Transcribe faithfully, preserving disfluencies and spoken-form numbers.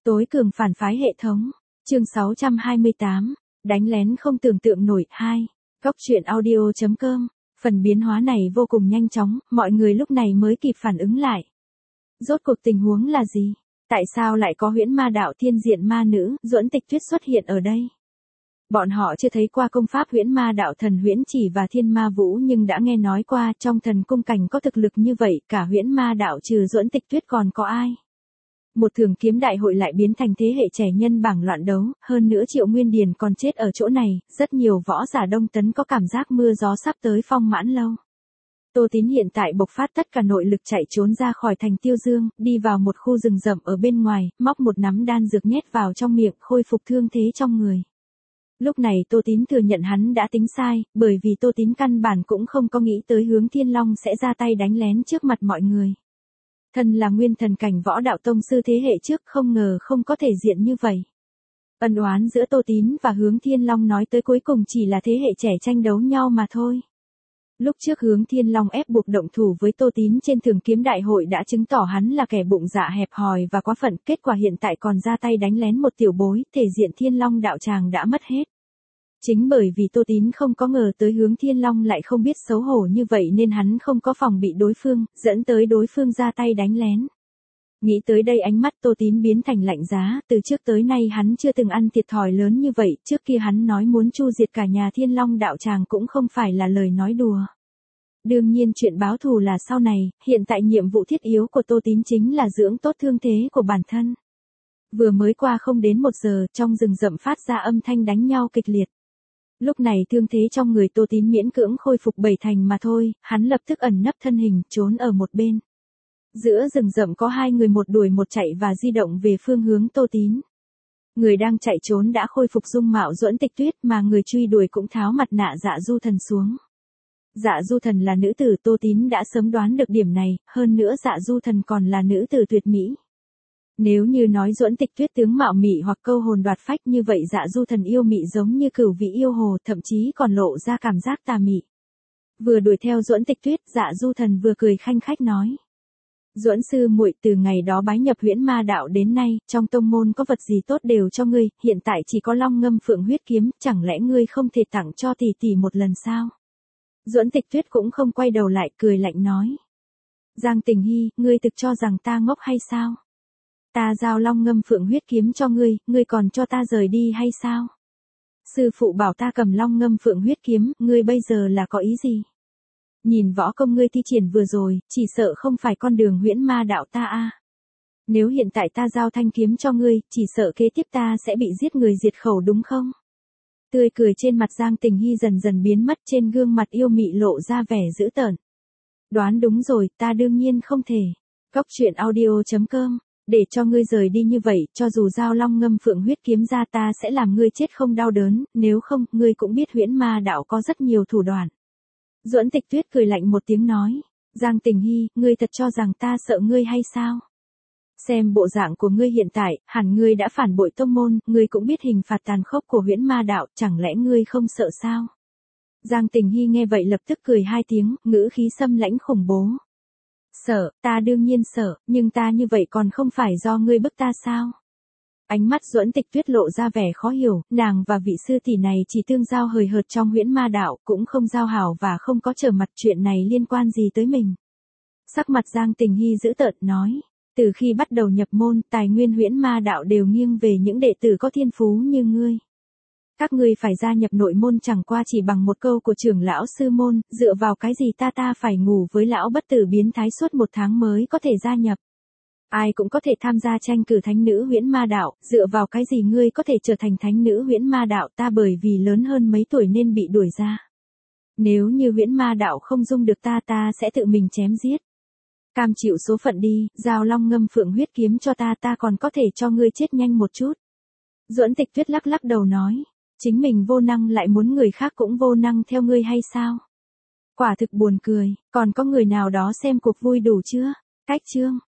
Tối cường phản phái hệ thống. Chương sáu trăm hai mươi tám. Đánh lén không tưởng tượng nổi. hai. Góc truyện audio chấm com. Phần biến hóa này vô cùng nhanh chóng, mọi người lúc này mới kịp phản ứng lại. Rốt cuộc tình huống là gì? Tại sao lại có huyễn ma đạo thiên diện ma nữ, Duẫn Tịch Tuyết xuất hiện ở đây? Bọn họ chưa thấy qua công pháp huyễn ma đạo thần huyễn chỉ và thiên ma vũ nhưng đã nghe nói qua trong thần cung cảnh có thực lực như vậy, cả huyễn ma đạo trừ Duẫn Tịch Tuyết còn có ai? Một thường kiếm đại hội lại biến thành thế hệ trẻ nhân bảng loạn đấu, hơn nữa Triệu Nguyên Điền còn chết ở chỗ này, rất nhiều võ giả Đông Tấn có cảm giác mưa gió sắp tới Phong Mãn Lâu. Tô Tín hiện tại bộc phát tất cả nội lực chạy trốn ra khỏi thành Tiêu Dương, đi vào một khu rừng rậm ở bên ngoài, móc một nắm đan dược nhét vào trong miệng, khôi phục thương thế trong người. Lúc này Tô Tín thừa nhận hắn đã tính sai, bởi vì Tô Tín căn bản cũng không có nghĩ tới Hướng Thiên Long sẽ ra tay đánh lén trước mặt mọi người. Thân là nguyên thần cảnh võ đạo tông sư thế hệ trước, không ngờ không có thể diện như vậy. Ân oán giữa Tô Tín và Hướng Thiên Long nói tới cuối cùng chỉ là thế hệ trẻ tranh đấu nhau mà thôi. Lúc trước Hướng Thiên Long ép buộc động thủ với Tô Tín trên thường kiếm đại hội đã chứng tỏ hắn là kẻ bụng dạ hẹp hòi và quá phận, kết quả hiện tại còn ra tay đánh lén một tiểu bối, thể diện Thiên Long đạo tràng đã mất hết. Chính bởi vì Tô Tín không có ngờ tới Hướng Thiên Long lại không biết xấu hổ như vậy nên hắn không có phòng bị đối phương, dẫn tới đối phương ra tay đánh lén. Nghĩ tới đây ánh mắt Tô Tín biến thành lạnh giá, từ trước tới nay hắn chưa từng ăn thiệt thòi lớn như vậy, trước kia hắn nói muốn chu diệt cả nhà Thiên Long đạo tràng cũng không phải là lời nói đùa. Đương nhiên chuyện báo thù là sau này, hiện tại nhiệm vụ thiết yếu của Tô Tín chính là dưỡng tốt thương thế của bản thân. Vừa mới qua không đến một giờ, trong rừng rậm phát ra âm thanh đánh nhau kịch liệt. Lúc này thương thế trong người Tô Tín miễn cưỡng khôi phục bảy thành mà thôi, hắn lập tức ẩn nấp thân hình, trốn ở một bên. Giữa rừng rậm có hai người một đuổi một chạy và di động về phương hướng Tô Tín. Người đang chạy trốn đã khôi phục dung mạo Duẫn Tịch Tuyết mà người truy đuổi cũng tháo mặt nạ Dạ Du Thần xuống. Dạ Du Thần là nữ tử, Tô Tín đã sớm đoán được điểm này, hơn nữa Dạ Du Thần còn là nữ tử tuyệt mỹ. Nếu như nói Duẫn Tịch Tuyết tướng mạo mị hoặc câu hồn đoạt phách như vậy Dạ Du Thần yêu mị giống như cửu vị yêu hồ, thậm chí còn lộ ra cảm giác tà mị. Vừa đuổi theo Duẫn Tịch Tuyết, Dạ Du Thần vừa cười khanh khách nói: "Duẫn sư muội, từ ngày đó bái nhập huyễn ma đạo đến nay, trong tông môn có vật gì tốt đều cho ngươi, hiện tại chỉ có Long Ngâm Phượng huyết kiếm, chẳng lẽ ngươi không thể tặng cho tỷ tỷ một lần sao?" Duẫn Tịch Tuyết cũng không quay đầu lại, cười lạnh nói: "Giang Tình Hy, ngươi thực cho rằng ta ngốc hay sao? Ta giao Long Ngâm Phượng huyết kiếm cho ngươi, ngươi còn cho ta rời đi hay sao? Sư phụ bảo ta cầm Long Ngâm Phượng huyết kiếm, ngươi bây giờ là có ý gì? Nhìn võ công ngươi thi triển vừa rồi, chỉ sợ không phải con đường huyễn ma đạo ta a. Nếu hiện tại ta giao thanh kiếm cho ngươi, chỉ sợ kế tiếp ta sẽ bị giết người diệt khẩu đúng không?" Tươi cười trên mặt Giang Tình Hy dần dần biến mất, trên gương mặt yêu mị lộ ra vẻ dữ tợn. "Đoán đúng rồi, ta đương nhiên không thể." Góc truyện audio chấm com. Để cho ngươi rời đi như vậy, cho dù giao Long Ngâm Phượng huyết kiếm ra ta sẽ làm ngươi chết không đau đớn, nếu không, ngươi cũng biết huyễn ma đạo có rất nhiều thủ đoạn. Duẫn Tịch Tuyết cười lạnh một tiếng nói: "Giang Tình Hy, ngươi thật cho rằng ta sợ ngươi hay sao? Xem bộ dạng của ngươi hiện tại, hẳn ngươi đã phản bội tông môn, ngươi cũng biết hình phạt tàn khốc của huyễn ma đạo, chẳng lẽ ngươi không sợ sao?" Giang Tình Hy nghe vậy lập tức cười hai tiếng, ngữ khí xâm lãnh khủng bố: "Sợ, ta đương nhiên sợ, nhưng ta như vậy còn không phải do ngươi bức ta sao?" Ánh mắt Duẫn Tịch Tuyết lộ ra vẻ khó hiểu, nàng và vị sư tỷ này chỉ tương giao hời hợt trong huyễn ma đạo, cũng không giao hảo và không có trở mặt, chuyện này liên quan gì tới mình. Sắc mặt Giang Tình Hy dữ tợn nói: "Từ khi bắt đầu nhập môn, tài nguyên huyễn ma đạo đều nghiêng về những đệ tử có thiên phú như ngươi. Các ngươi phải gia nhập nội môn chẳng qua chỉ bằng một câu của trưởng lão sư môn, dựa vào cái gì ta ta phải ngủ với lão bất tử biến thái suốt một tháng mới có thể gia nhập. Ai cũng có thể tham gia tranh cử thánh nữ huyễn ma đạo, dựa vào cái gì ngươi có thể trở thành thánh nữ huyễn ma đạo, ta bởi vì lớn hơn mấy tuổi nên bị đuổi ra. Nếu như huyễn ma đạo không dung được ta ta sẽ tự mình chém giết. Cam chịu số phận đi, giao Long Ngâm Phượng huyết kiếm cho ta ta còn có thể cho ngươi chết nhanh một chút." Duẫn Tịch Tuyết lắc lắc đầu nói: "Chính mình vô năng lại muốn người khác cũng vô năng theo ngươi hay sao? Quả thực buồn cười, còn có người nào đó xem cuộc vui đủ chưa?" Cách chương